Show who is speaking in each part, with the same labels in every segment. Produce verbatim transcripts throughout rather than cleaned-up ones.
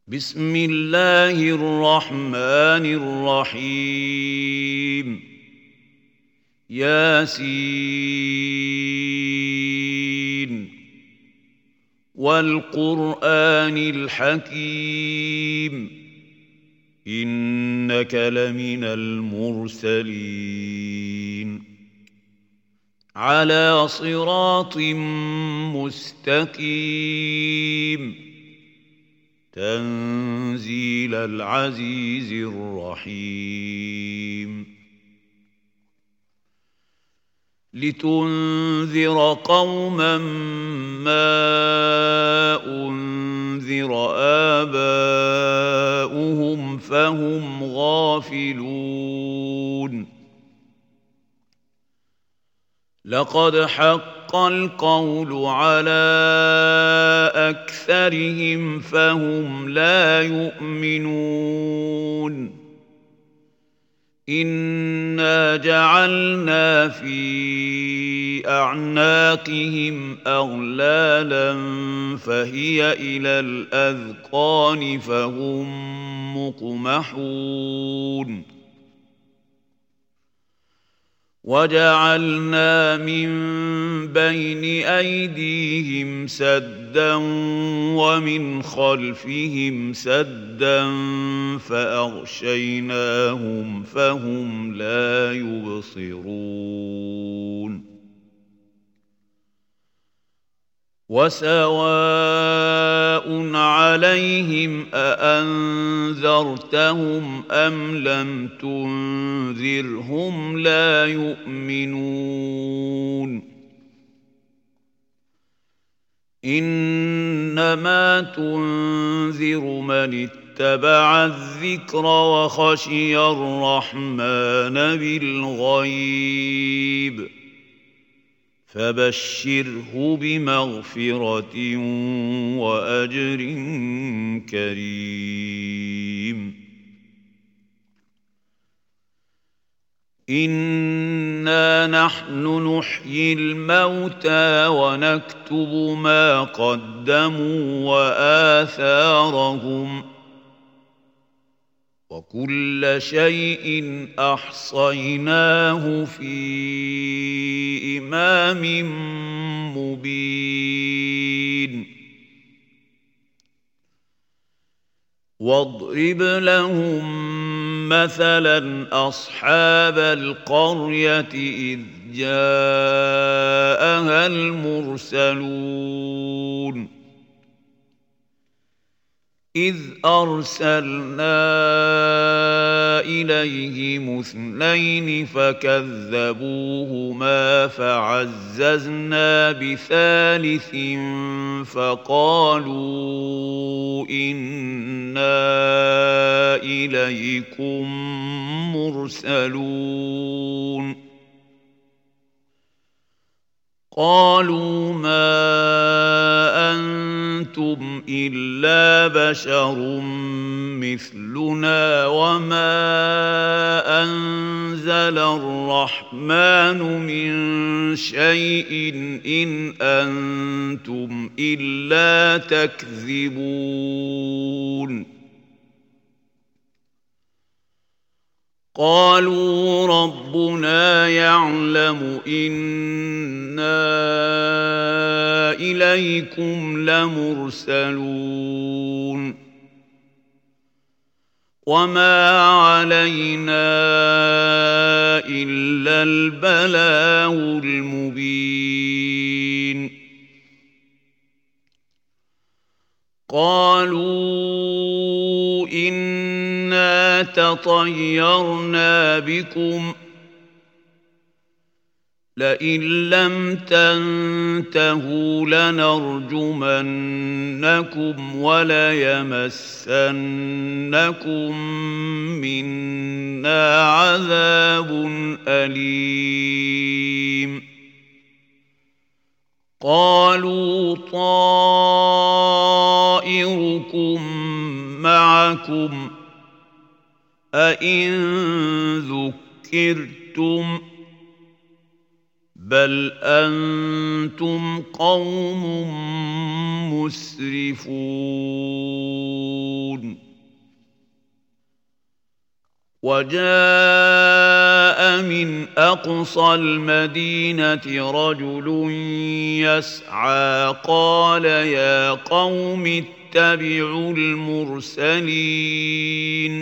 Speaker 1: بسم الله الرحمن الرحيم ياسين والقرآن الحكيم إنك لمن المرسلين على صراط مستقيم تنزيل العزيز الرحيم لتنذر قوما ما أنذر آباؤهم فهم غافلون لقد حق القول على أكثرهم فهم لا يؤمنون إنا جعلنا في أعناقهم أغلالا فهي إلى الأذقان فهم مقمحون وجعلنا من بين أيديهم سدا ومن خلفهم سدا فأغشيناهم فهم لا يبصرون وسواء عليهم أأنذرتهم أم لم تنذرهم لا يؤمنون إنما تنذر من اتبع الذكر وخشي الرحمن بالغيب فبشره بمغفرة وأجر كريم إنا نحن نحيي الموتى ونكتب ما قدموا وآثارهم وكل شيء أحصيناه في إمام مبين واضرب لهم مثلا أصحاب القرية إذ جاءها المرسلون إذ أرسلنا إليهم اثنين فكذبوهما فعززنا بثالث فقالوا إنا إليكم مرسلون قالوا ما أنتم إلا بشر مثلنا وما أنزل الرحمن من شيء إن أنتم إلا تكذبون قالوا ربنا يعلم إنا إليكم لمرسلون وما علينا إلا البلاغ المبين قالوا إنا تطيرنا بكم لئن لم تنتهوا لنرجمنكم وليمسنكم منا عذاب أليم قالوا طائركم معكم أئن ذكرتم بل أنتم قوم مسرفون وجاء من أقصى المدينة رجل يسعى قال يا قوم اتبعوا المرسلين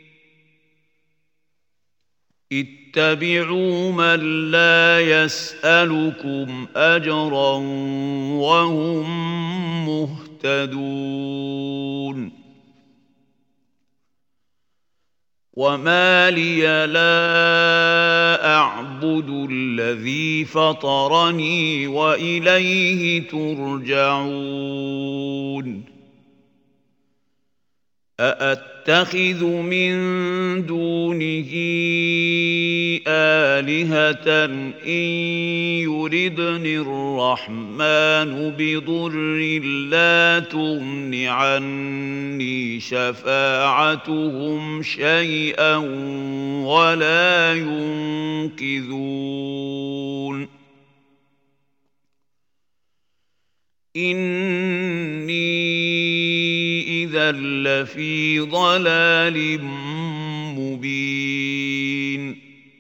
Speaker 1: اتبعوا من لا يسألكم أجرا وهم مهتدون وما لي لا أعبد الذي فطرني وإليه ترجعون أأتخذ من دونه آلهة إن يردني الرحمن بضر لا تغن عني شفاعتهم شيئا ولا ينقذون إني إذا لفي ضلال مبين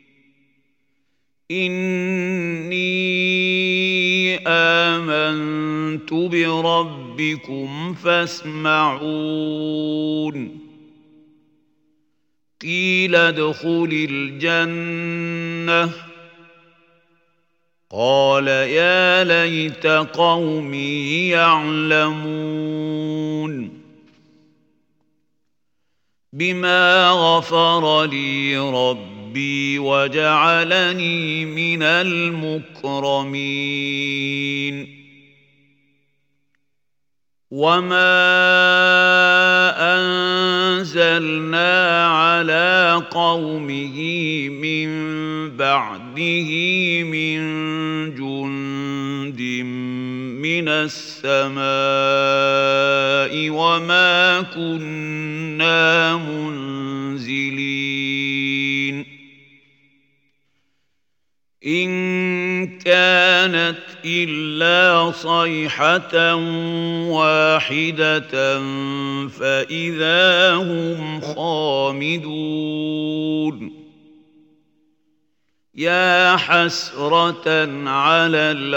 Speaker 1: إني آمنت بربكم فاسمعون قيل ادخل الجنة قال يا ليت قومي يعلمون بما غفر لي ربي وجعلني من المكرمين وما أنزلنا على قومه من بعده من جند من السماء وما كنا منزلين إن كانت إلا صيحة واحدة فإذا هم خامدون يا حسرة على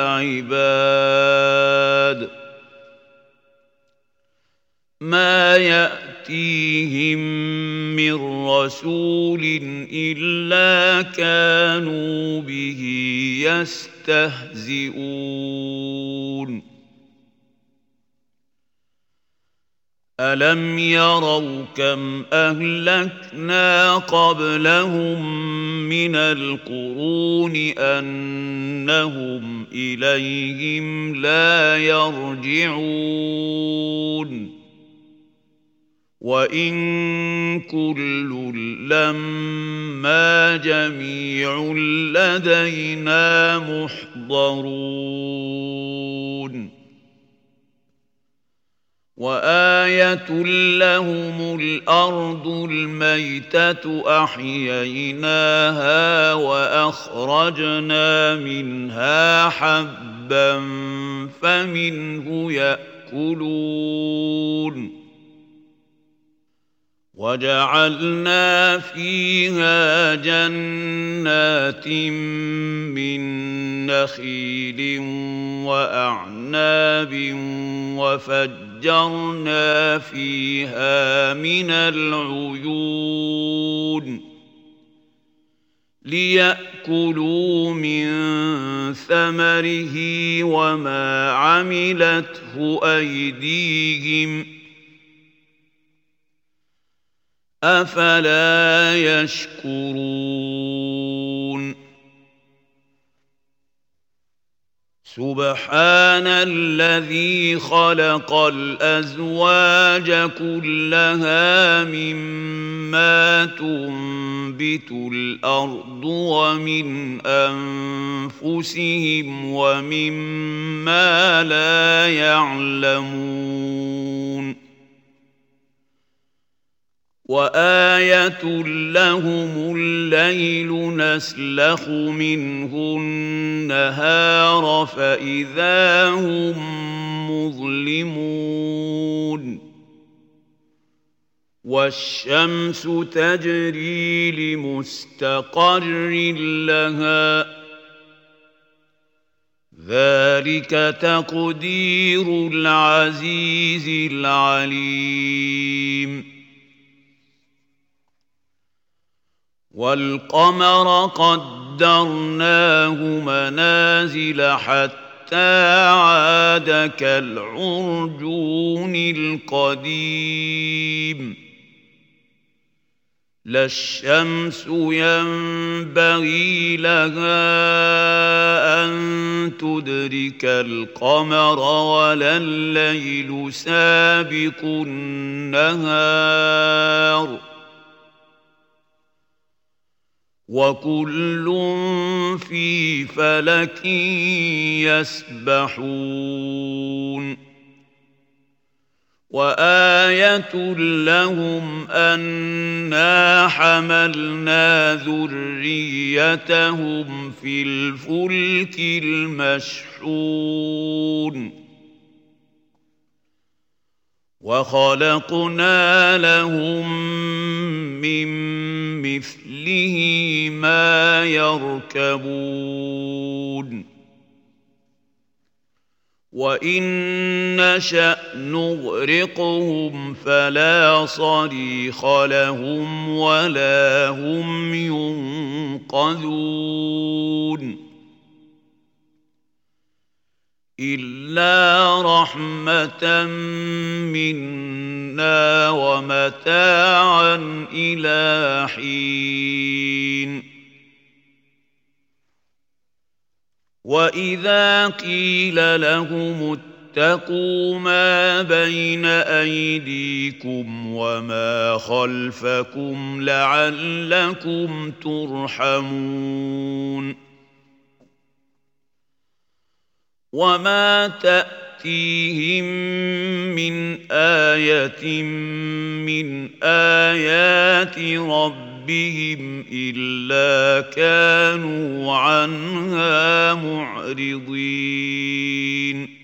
Speaker 1: العباد ما يأتيهم من رسول إلا كانوا به يستهزئون ألم يروا كم أهلكنا قبلهم من القرون أنهم إليهم لا يرجعون وإن كل لما جميع لدينا محضرون وآية لهم الأرض الميتة أحييناها وأخرجنا منها حبا فمنه يأكلون وجعلنا فيها جنات من نخيل وأعناب وفجرنا فيها من العيون ليأكلوا من ثمره وما عملته أيديهم أفلا يشكرون سبحان الذي خلق الأزواج كلها مما تنبت الأرض ومن أنفسهم ومما لا يعلمون وآية لهم الليل نسلخ منه النهار فإذا هم مظلمون والشمس تجري لمستقر لها ذلك تقدير العزيز العليم والقمر قدرناه منازل حتى عاد كالعرجون القديم لا الشمس ينبغي لها أن تدرك القمر ولا الليل سابق النهار وكل في فلك يسبحون وآية لهم أنا حملنا ذريتهم في الفلك المشحون وخلقنا لهم من مثله ما يركبون وإن نشأ نغرقهم فلا صريخ لهم ولا هم ينقذون إلا رحمة منا ومتاعا إلى حين وإذا قيل لهم اتقوا ما بين أيديكم وما خلفكم لعلكم ترحمون وما تأتيهم من آية من آيات ربهم بهم إلا كانوا عنها معرضين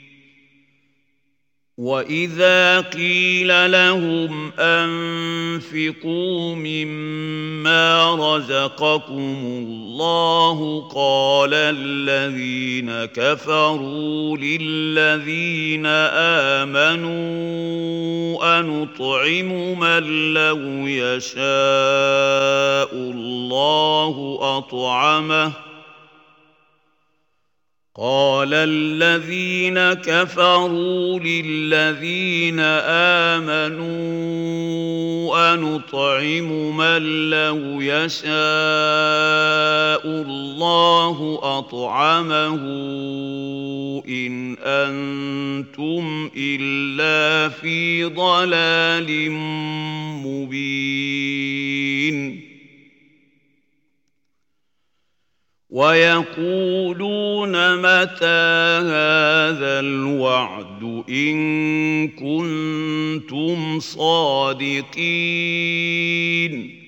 Speaker 1: وإذا قيل لهم أنفقوا مما رزقكم الله قال الذين كفروا للذين آمنوا أنطعم من لو يشاء الله أطعمه قال الذين كفروا للذين آمنوا أنطعم من لو يشاء الله أطعمه إن أنتم إلا في ضلال مبين ويقولون متى هذا الوعد إن كنتم صادقين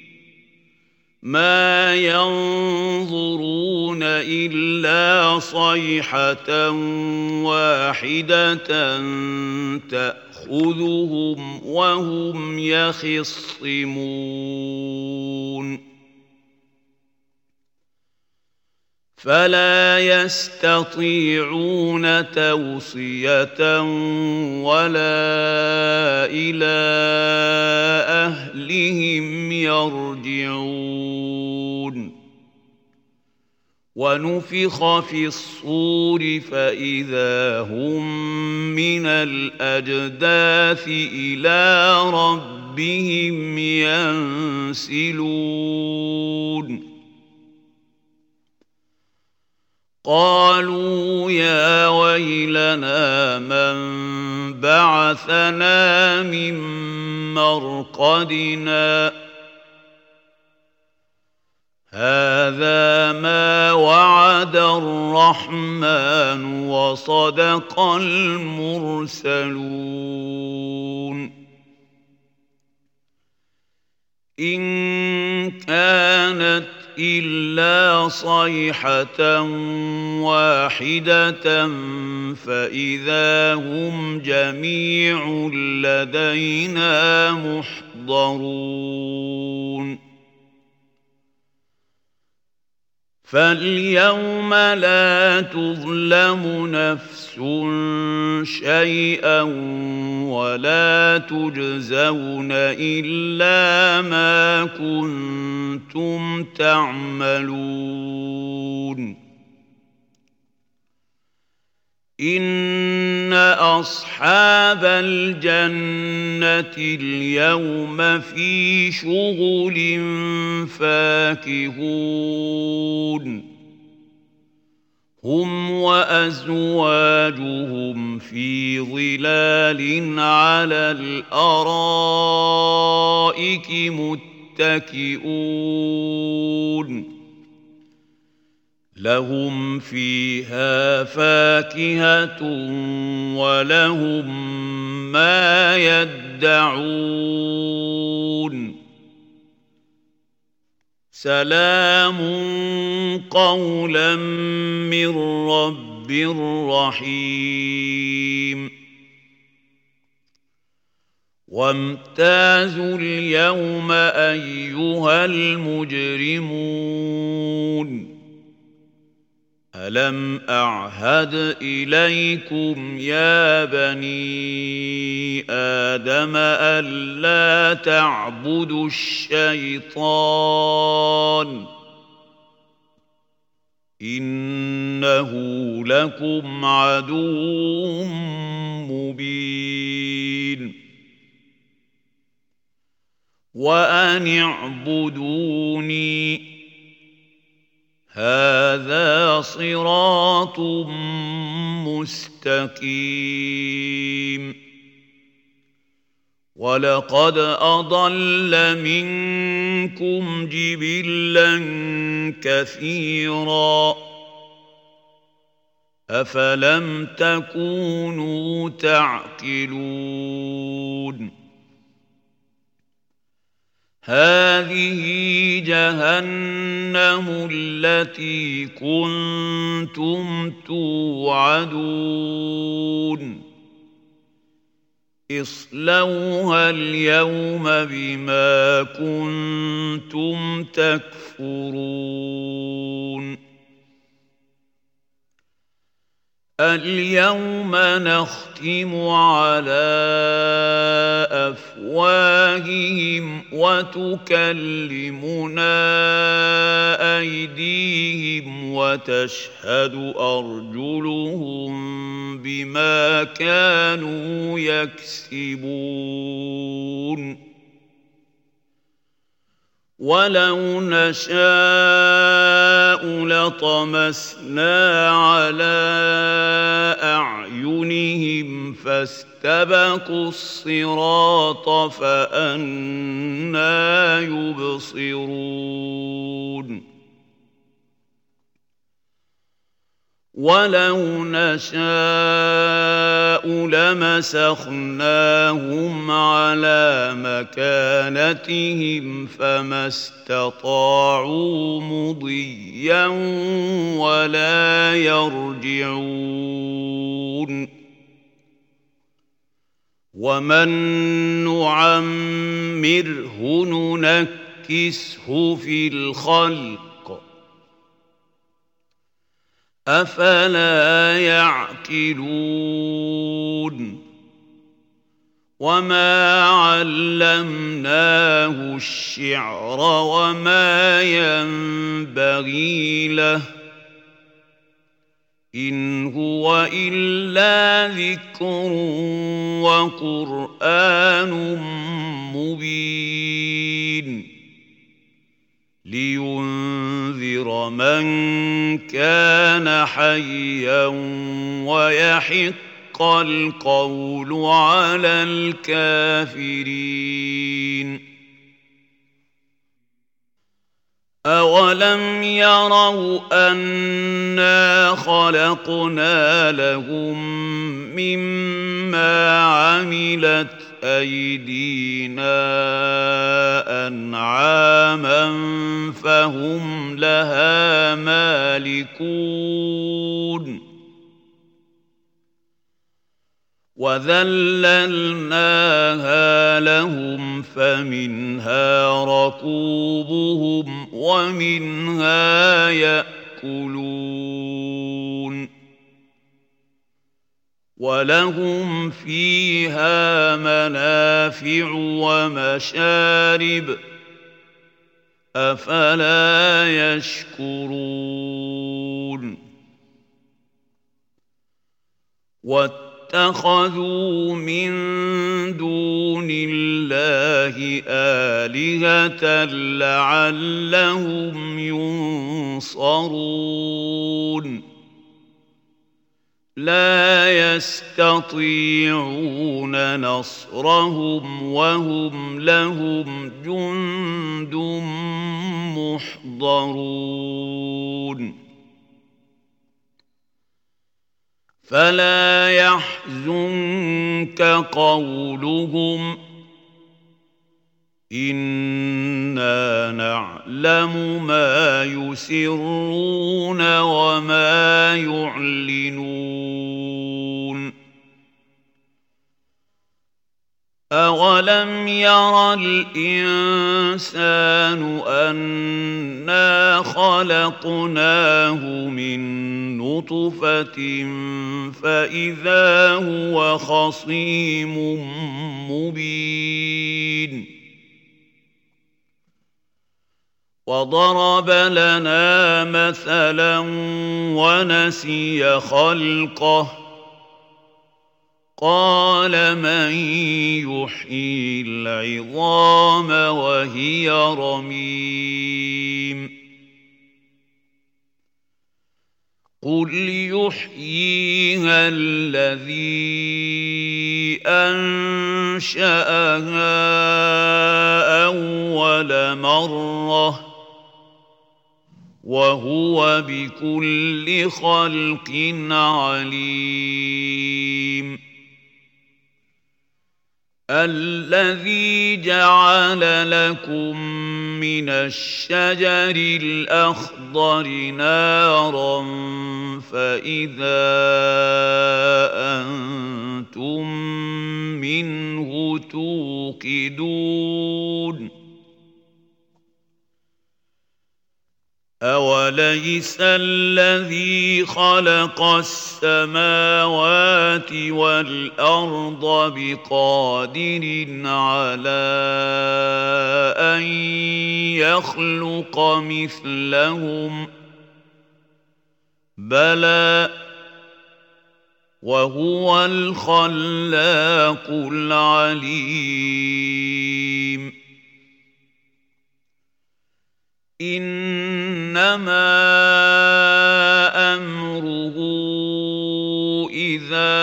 Speaker 1: ما ينظرون إلا صيحة واحدة تأخذهم وهم يخصمون فلا يستطيعون توصية ولا إلى أهلهم يرجعون ونفخ في الصور فإذا هم من الأجداث إلى ربهم ينسلون قالوا يا ويلنا من بعثنا من مرقدنا هذا ما وعد الرحمن وصدق المرسلون إن كانت إلا صيحة واحدة فإذا هم جميع لدينا محضرون فاليوم لا تظلم نفس شيئا ولا تجزون إلا ما كنتم تعملون إن أصحاب الجنة اليوم في شغل فاكهون هم وأزواجهم في ظلال على الأرائك متكئون لهم فيها فاكهة ولهم ما يدعون سلام قولا من رب رحيم وامتازوا اليوم أيها المجرمون ألم أعهد إليكم يا بني آدم ألا تعبدوا الشيطان إنه لكم عدو مبين وأن اعبدوني هذا صراط مستقيم ولقد أضل منكم جبلا كثيرا أفلم تكونوا تعقلون هذه جهنم التي كنتم توعدون اصلوها اليوم بما كنتم تكفرون اليوم نختم على أفواههم وتكلمنا أيديهم وتشهد أرجلهم بما كانوا يكسبون ولو نشاء لطمسنا على أعينهم فاستبقوا الصراط فأنى يبصرون ولو نشاء لمسخناهم على مكانتهم فما استطاعوا مضيا ولا يرجعون ومن نعمره ننكسه في الخلق أفلا يعقلون وما علمناه الشعر وما ينبغي له إن هو إلا ذكر وقرآن مبين لينذر من كان حيا ويحق القول على الكافرين أولم يروا أنا خلقنا لهم مما عملت أيدينا أنعاما فهم لها مالكون وذللناها لهم فمنها ركوبهم ومنها يأكلون ولهم فيها منافع ومشارب أفلا يشكرون واتخذوا من دون الله آلهة لعلهم ينصرون لا يستطيعون نصرهم وهم لهم جند محضرون فلا يحزنك قولهم إنا نعلم ما يسرون وما يعلنون أولم ير الإنسان أنا خلقناه من نطفة فإذا هو خصيم مبين وضرب لنا مثلا ونسي خلقه قال من يحيي العظام وهي رميم قل يحييها الذي أنشأها أول مرة وهو بكل خلق عليم الذي جعل لكم من الشجر الأخضر نارا فإذا أنتم منه توقدون أوليس الذي خلق السماوات والأرض بقادر على أن يخلق مثلهم بلى وهو الخلاق العليم إنما أمره إذا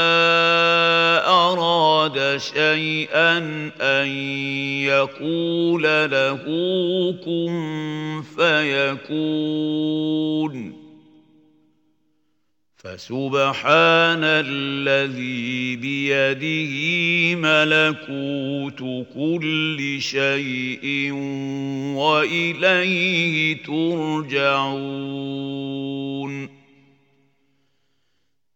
Speaker 1: أراد شيئا أن يقول له كن فيكون فسبحان الذي بيده ملكوت كل شيء وإليه ترجعون